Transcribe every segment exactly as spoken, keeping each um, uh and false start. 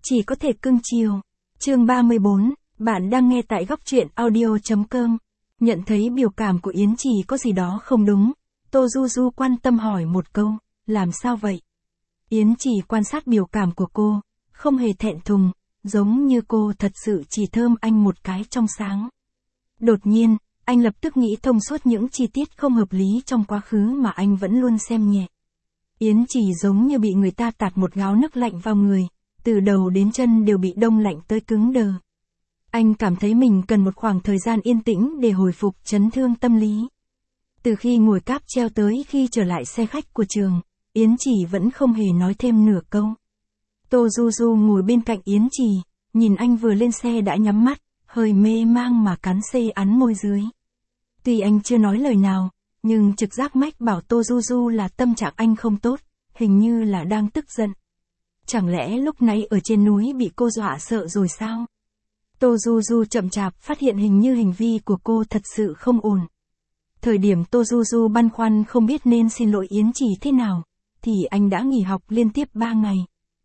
chỉ có thể cưng chiều. Chương ba mươi bốn, bạn đang nghe tại góc truyện audio chấm com. Nhận thấy biểu cảm của Yến Trì có gì đó không đúng, Tô Du Du quan tâm hỏi một câu, làm sao vậy? Yến Trì quan sát biểu cảm của cô, không hề thẹn thùng, giống như cô thật sự chỉ thơm anh một cái trong sáng. Đột nhiên, anh lập tức nghĩ thông suốt những chi tiết không hợp lý trong quá khứ mà anh vẫn luôn xem nhẹ. Yến Trì giống như bị người ta tạt một gáo nước lạnh vào người, từ đầu đến chân đều bị đông lạnh tới cứng đờ. Anh cảm thấy mình cần một khoảng thời gian yên tĩnh để hồi phục chấn thương tâm lý. Từ khi ngồi cáp treo tới khi trở lại xe khách của trường, Yến Trì vẫn không hề nói thêm nửa câu. Tô Du Du ngồi bên cạnh Yến Trì, nhìn anh vừa lên xe đã nhắm mắt, hơi mê mang mà cắn xê ắn môi dưới. Tuy anh chưa nói lời nào, nhưng trực giác mách bảo Tô Du Du là tâm trạng anh không tốt, hình như là đang tức giận. Chẳng lẽ lúc nãy ở trên núi bị cô dọa sợ rồi sao? Tô Du Du chậm chạp phát hiện hình như hành vi của cô thật sự không ổn. Thời điểm Tô Du Du băn khoăn không biết nên xin lỗi Yến Trì thế nào, thì anh đã nghỉ học liên tiếp ba ngày.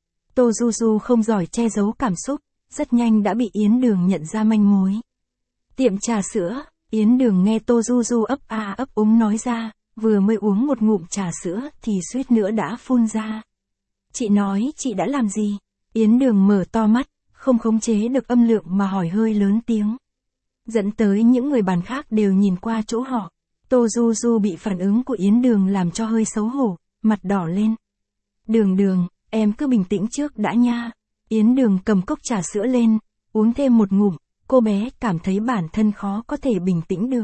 Tô Du Du không giỏi che giấu cảm xúc, rất nhanh đã bị Yến Đường nhận ra manh mối. Tiệm trà sữa, Yến Đường nghe Tô Du Du ấp a ấp úng nói ra, vừa mới uống một ngụm trà sữa thì suýt nữa đã phun ra. Chị nói chị đã làm gì? Yến Đường mở to mắt, không khống chế được âm lượng mà hỏi hơi lớn tiếng. Dẫn tới những người bàn khác đều nhìn qua chỗ họ. Tô Du Du bị phản ứng của Yến Đường làm cho hơi xấu hổ, mặt đỏ lên. Đường Đường, em cứ bình tĩnh trước đã nha. Yến Đường cầm cốc trà sữa lên, uống thêm một ngụm, cô bé cảm thấy bản thân khó có thể bình tĩnh được.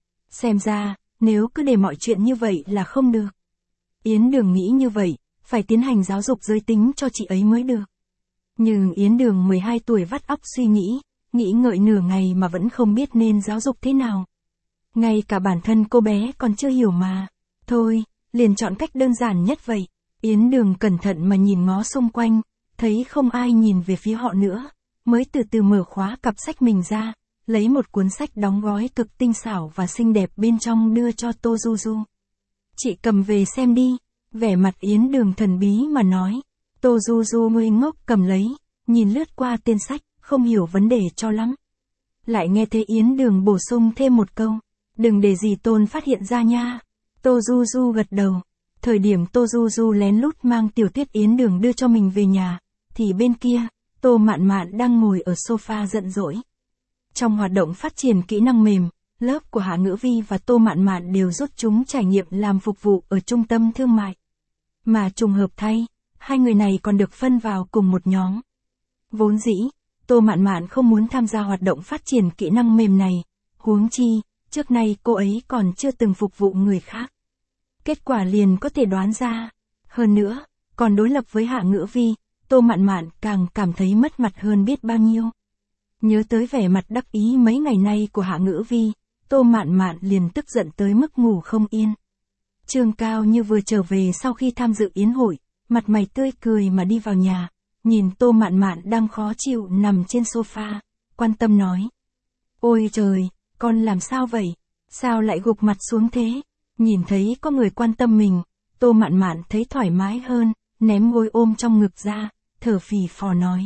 Xem ra, nếu cứ để mọi chuyện như vậy là không được. Yến Đường nghĩ như vậy, phải tiến hành giáo dục giới tính cho chị ấy mới được. Nhưng Yến Đường mười hai tuổi vắt óc suy nghĩ, nghĩ ngợi nửa ngày mà vẫn không biết nên giáo dục thế nào. Ngay cả bản thân cô bé còn chưa hiểu mà. Thôi, liền chọn cách đơn giản nhất vậy. Yến Đường cẩn thận mà nhìn ngó xung quanh, thấy không ai nhìn về phía họ nữa, mới từ từ mở khóa cặp sách mình ra, lấy một cuốn sách đóng gói cực tinh xảo và xinh đẹp bên trong đưa cho Tô Du Du. Chị cầm về xem đi, vẻ mặt Yến Đường thần bí mà nói. Tô Du Du ngây ngốc cầm lấy, nhìn lướt qua tên sách, không hiểu vấn đề cho lắm. Lại nghe thấy Yến Đường bổ sung thêm một câu, đừng để dì Tôn phát hiện ra nha. Tô Du Du gật đầu. Thời điểm Tô Du Du lén lút mang tiểu Tuyết Yến Đường đưa cho mình về nhà, thì bên kia, Tô Mạn Mạn đang ngồi ở sofa giận dỗi. Trong hoạt động phát triển kỹ năng mềm, lớp của Hạ Ngữ Vi và Tô Mạn Mạn đều rút chúng trải nghiệm làm phục vụ ở trung tâm thương mại. Mà trùng hợp thay, hai người này còn được phân vào cùng một nhóm. Vốn dĩ, Tô Mạn Mạn không muốn tham gia hoạt động phát triển kỹ năng mềm này, huống chi, trước nay cô ấy còn chưa từng phục vụ người khác. Kết quả liền có thể đoán ra. Hơn nữa, còn đối lập với Hạ Ngữ Vi, Tô Mạn Mạn càng cảm thấy mất mặt hơn biết bao nhiêu. Nhớ tới vẻ mặt đắc ý mấy ngày nay của Hạ Ngữ Vi, Tô Mạn Mạn liền tức giận tới mức ngủ không yên. Trương Cao Như vừa trở về sau khi tham dự yến hội, mặt mày tươi cười mà đi vào nhà, nhìn Tô Mạn Mạn đang khó chịu nằm trên sofa, quan tâm nói. Ôi trời, con làm sao vậy? Sao lại gục mặt xuống thế? Nhìn thấy có người quan tâm mình, Tô Mạn Mạn thấy thoải mái hơn, ném gối ôm trong ngực ra, thở phì phò nói.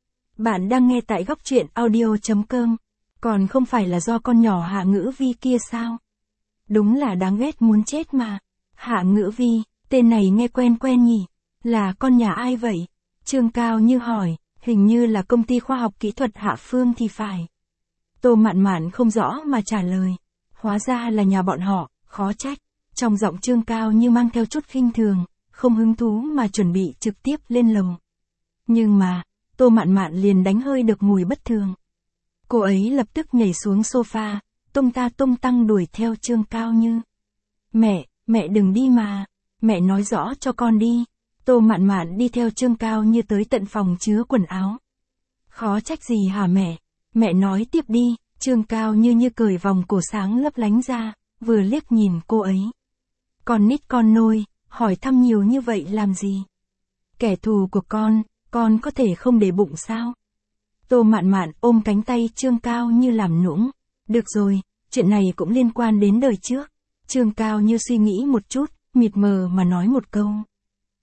Bạn đang nghe tại góc truyện audio chấm com, còn không phải là do con nhỏ Hạ Ngữ Vi kia sao? Đúng là đáng ghét muốn chết mà. Hạ Ngữ Vi, tên này nghe quen quen nhỉ? Là con nhà ai vậy? Trương Cao Như hỏi, hình như là công ty khoa học kỹ thuật Hạ Phương thì phải. Tô Mạn Mạn không rõ mà trả lời. Hóa ra là nhà bọn họ, khó trách. Trong giọng Trương Cao Như mang theo chút khinh thường, không hứng thú mà chuẩn bị trực tiếp lên lầu. Nhưng mà, Tô Mạn Mạn liền đánh hơi được mùi bất thường. Cô ấy lập tức nhảy xuống sofa, tung ta tung tăng đuổi theo Trương Cao Như. Mẹ, mẹ đừng đi mà, mẹ nói rõ cho con đi. Tô Mạn Mạn đi theo Trương Cao Như tới tận phòng chứa quần áo. Khó trách gì hả mẹ? Mẹ nói tiếp đi. Trương Cao Như như cởi vòng cổ sáng lấp lánh ra, vừa liếc nhìn cô ấy. Con nít con nôi, hỏi thăm nhiều như vậy làm gì? Kẻ thù của con, con có thể không để bụng sao? Tô Mạn Mạn ôm cánh tay Trương Cao Như làm nũng. Được rồi, chuyện này cũng liên quan đến đời trước. Trương Cao Như suy nghĩ một chút, mịt mờ mà nói một câu.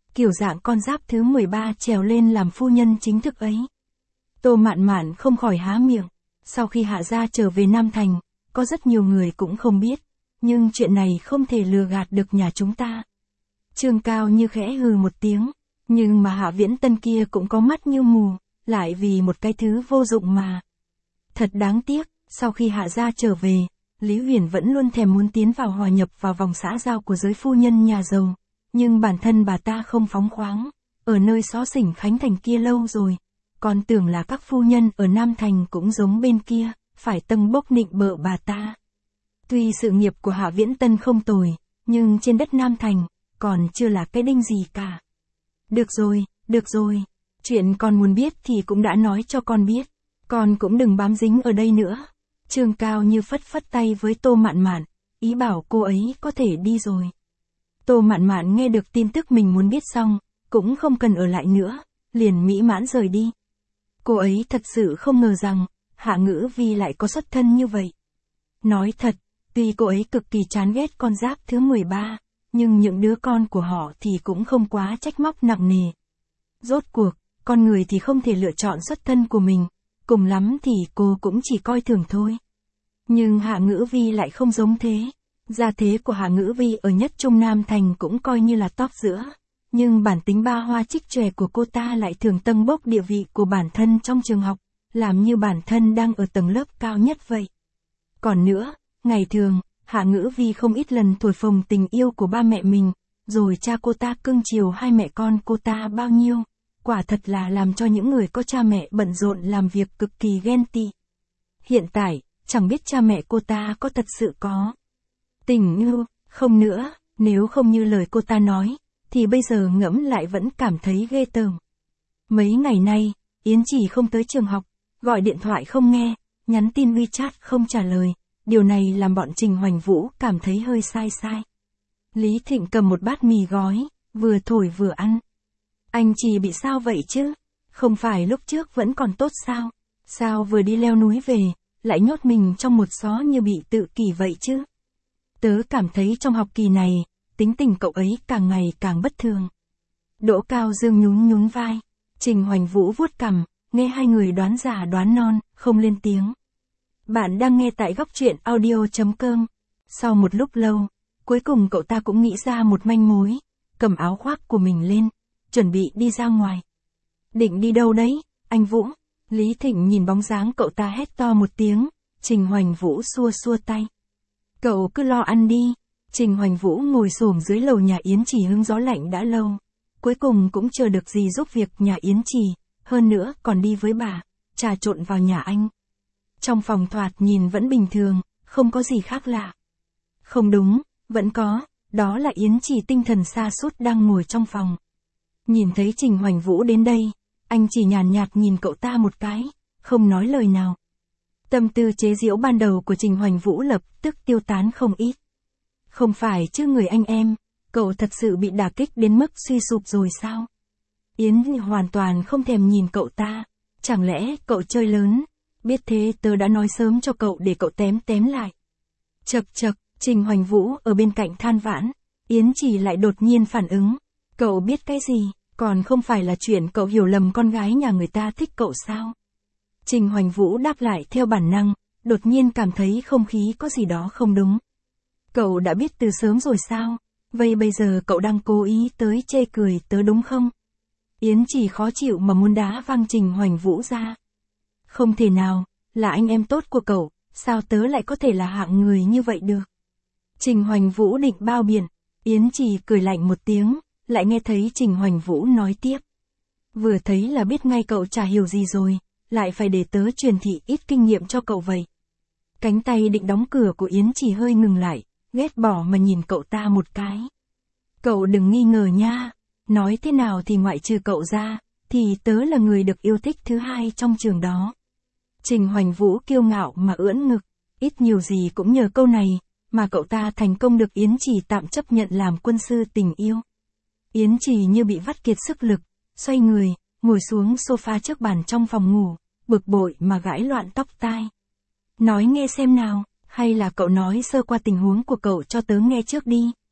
kiểu dạng con giáp thứ mười ba trèo lên làm phu nhân chính thức ấy. Tô Mạn Mạn không khỏi há miệng, sau khi Hạ gia trở về Nam Thành, có rất nhiều người cũng không biết, nhưng chuyện này không thể lừa gạt được nhà chúng ta. Trương Cao Như khẽ hừ một tiếng, nhưng mà Hạ Viễn Tân kia cũng có mắt như mù, lại vì một cái thứ vô dụng mà. Thật đáng tiếc, sau khi Hạ gia trở về, Lý Huyền vẫn luôn thèm muốn tiến vào hòa nhập vào vòng xã giao của giới phu nhân nhà giàu, nhưng bản thân bà ta không phóng khoáng, ở nơi xó xỉnh Khánh Thành kia lâu rồi, còn tưởng là các phu nhân ở Nam Thành cũng giống bên kia, phải tâng bốc nịnh bợ bà ta. Tuy sự nghiệp của Hạ Viễn Tân không tồi, nhưng trên đất Nam Thành, còn chưa là cái đinh gì cả. Được rồi, được rồi, chuyện con muốn biết thì cũng đã nói cho con biết, con cũng đừng bám dính ở đây nữa. Trương Cao Như phất phất tay với Tô Mạn Mạn, ý bảo cô ấy có thể đi rồi. Tô Mạn Mạn nghe được tin tức mình muốn biết xong, cũng không cần ở lại nữa, liền mỹ mãn rời đi. Cô ấy thật sự không ngờ rằng, Hạ Ngữ Vi lại có xuất thân như vậy. Nói thật, tuy cô ấy cực kỳ chán ghét con giáp thứ mười ba, nhưng những đứa con của họ thì cũng không quá trách móc nặng nề. Rốt cuộc, con người thì không thể lựa chọn xuất thân của mình, cùng lắm thì cô cũng chỉ coi thường thôi. Nhưng Hạ Ngữ Vi lại không giống thế. Gia thế của Hạ Ngữ Vi ở nhất Trung Nam Thành cũng coi như là top giữa. Nhưng bản tính ba hoa trích tròe của cô ta lại thường tâng bốc địa vị của bản thân trong trường học, làm như bản thân đang ở tầng lớp cao nhất vậy. Còn nữa, ngày thường, Hạ Ngữ Vi không ít lần thổi phồng tình yêu của ba mẹ mình, rồi cha cô ta cưng chiều hai mẹ con cô ta bao nhiêu, quả thật là làm cho những người có cha mẹ bận rộn làm việc cực kỳ ghen tị. Hiện tại, chẳng biết cha mẹ cô ta có thật sự có tình yêu không nữa, nếu không như lời cô ta nói, thì bây giờ ngẫm lại vẫn cảm thấy ghê tởm. Mấy ngày nay, Yến Chỉ không tới trường học, gọi điện thoại không nghe, nhắn tin WeChat không trả lời, điều này làm bọn Trình Hoành Vũ cảm thấy hơi sai sai. Lý Thịnh cầm một bát mì gói, vừa thổi vừa ăn. Anh Chỉ bị sao vậy chứ? Không phải lúc trước vẫn còn tốt sao? Sao vừa đi leo núi về, lại nhốt mình trong một xó như bị tự kỷ vậy chứ? Tớ cảm thấy trong học kỳ này, tính tình cậu ấy càng ngày càng bất thường. Đỗ Cao Dương nhún nhún vai, Trình Hoành Vũ vuốt cằm, nghe hai người đoán già đoán non, không lên tiếng. Bạn đang nghe tại góc truyện audio chấm com. Sau một lúc lâu, cuối cùng cậu ta cũng nghĩ ra một manh mối, cầm áo khoác của mình lên, chuẩn bị đi ra ngoài. Định đi đâu đấy, anh Vũ? Lý Thịnh nhìn bóng dáng cậu ta hét to một tiếng, Trình Hoành Vũ xua xua tay. Cậu cứ lo ăn đi. Trình Hoành Vũ ngồi xổm dưới lầu nhà Yến Chỉ hứng gió lạnh đã lâu, cuối cùng cũng chờ được gì giúp việc nhà Yến Chỉ, hơn nữa còn đi với bà, trà trộn vào nhà anh. Trong phòng thoạt nhìn vẫn bình thường, không có gì khác lạ. Không đúng, vẫn có, đó là Yến Chỉ tinh thần sa sút đang ngồi trong phòng. Nhìn thấy Trình Hoành Vũ đến đây, anh chỉ nhàn nhạt nhìn cậu ta một cái, không nói lời nào. Tâm tư chế giễu ban đầu của Trình Hoành Vũ lập tức tiêu tán không ít. Không phải chứ người anh em, cậu thật sự bị đả kích đến mức suy sụp rồi sao? Yến hoàn toàn không thèm nhìn cậu ta, chẳng lẽ cậu chơi lớn, biết thế tớ đã nói sớm cho cậu để cậu tém tém lại. Chậc chậc, Trình Hoành Vũ ở bên cạnh than vãn, Yến Chỉ lại đột nhiên phản ứng, cậu biết cái gì, còn không phải là chuyện cậu hiểu lầm con gái nhà người ta thích cậu sao? Trình Hoành Vũ đáp lại theo bản năng, đột nhiên cảm thấy không khí có gì đó không đúng. Cậu đã biết từ sớm rồi sao? Vậy bây giờ cậu đang cố ý tới chê cười tớ đúng không? Yến Chỉ khó chịu mà muốn đá văng Trình Hoành Vũ ra. Không thể nào, là anh em tốt của cậu, sao tớ lại có thể là hạng người như vậy được? Trình Hoành Vũ định bao biện, Yến Chỉ cười lạnh một tiếng, lại nghe thấy Trình Hoành Vũ nói tiếp. Vừa thấy là biết ngay cậu chả hiểu gì rồi, lại phải để tớ truyền thị ít kinh nghiệm cho cậu vậy. Cánh tay định đóng cửa của Yến Chỉ hơi ngừng lại, ghét bỏ mà nhìn cậu ta một cái. Cậu đừng nghi ngờ nha, nói thế nào thì ngoại trừ cậu ra, thì tớ là người được yêu thích thứ hai trong trường đó. Trình Hoành Vũ kiêu ngạo mà ưỡn ngực, ít nhiều gì cũng nhờ câu này, mà cậu ta thành công được Yến Chỉ tạm chấp nhận làm quân sư tình yêu. Yến Chỉ như bị vắt kiệt sức lực, xoay người, ngồi xuống sofa trước bàn trong phòng ngủ, bực bội mà gãi loạn tóc tai. Nói nghe xem nào, hay là cậu nói sơ qua tình huống của cậu cho tớ nghe trước đi.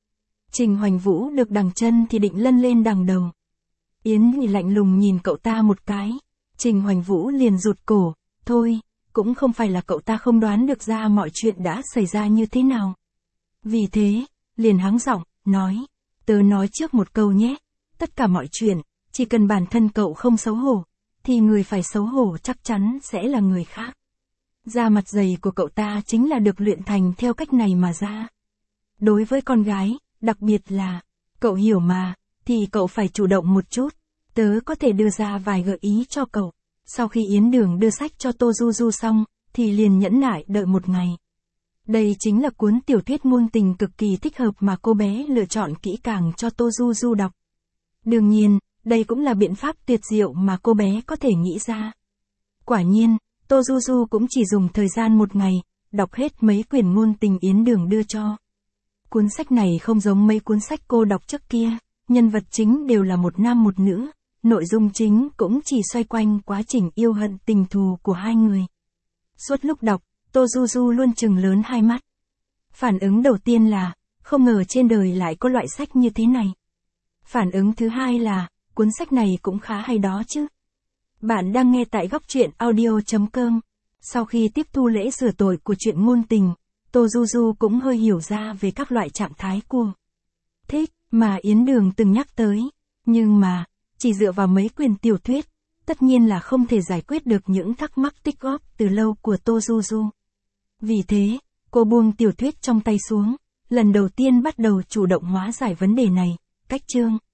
Trình Hoành Vũ được đằng chân thì định lân lên đằng đầu. Yến Nhi lạnh lùng nhìn cậu ta một cái. Trình Hoành Vũ liền rụt cổ, thôi, cũng không phải là cậu ta không đoán được ra mọi chuyện đã xảy ra như thế nào. Vì thế, liền hắng giọng, nói, tớ nói trước một câu nhé, tất cả mọi chuyện, chỉ cần bản thân cậu không xấu hổ, thì người phải xấu hổ chắc chắn sẽ là người khác. Da mặt dày của cậu ta chính là được luyện thành theo cách này mà ra. Đối với con gái, đặc biệt là, cậu hiểu mà, thì cậu phải chủ động một chút. Tớ có thể đưa ra vài gợi ý cho cậu. Sau khi Yến Đường đưa sách cho Tô Du Du xong, thì liền nhẫn nại đợi một ngày. Đây chính là cuốn tiểu thuyết ngôn tình cực kỳ thích hợp mà cô bé lựa chọn kỹ càng cho Tô Du Du đọc. Đương nhiên, đây cũng là biện pháp tuyệt diệu mà cô bé có thể nghĩ ra. Quả nhiên, Tô Du Du cũng chỉ dùng thời gian một ngày, đọc hết mấy quyển ngôn tình Yến Đường đưa cho. Cuốn sách này không giống mấy cuốn sách cô đọc trước kia, nhân vật chính đều là một nam một nữ, nội dung chính cũng chỉ xoay quanh quá trình yêu hận tình thù của hai người. Suốt lúc đọc, Tô Du Du luôn trừng lớn hai mắt. Phản ứng đầu tiên là, không ngờ trên đời lại có loại sách như thế này. Phản ứng thứ hai là, cuốn sách này cũng khá hay đó chứ. Bạn đang nghe tại góc truyện audio chấm com. Sau khi tiếp thu lễ sửa tội của truyện ngôn tình, Tô Du Du cũng hơi hiểu ra về các loại trạng thái của thích mà Yến Đường từng nhắc tới. Nhưng mà, chỉ dựa vào mấy quyển tiểu thuyết, tất nhiên là không thể giải quyết được những thắc mắc tích góp từ lâu của Tô Du Du. Vì thế, cô buông tiểu thuyết trong tay xuống, lần đầu tiên bắt đầu chủ động hóa giải vấn đề này. Cách chương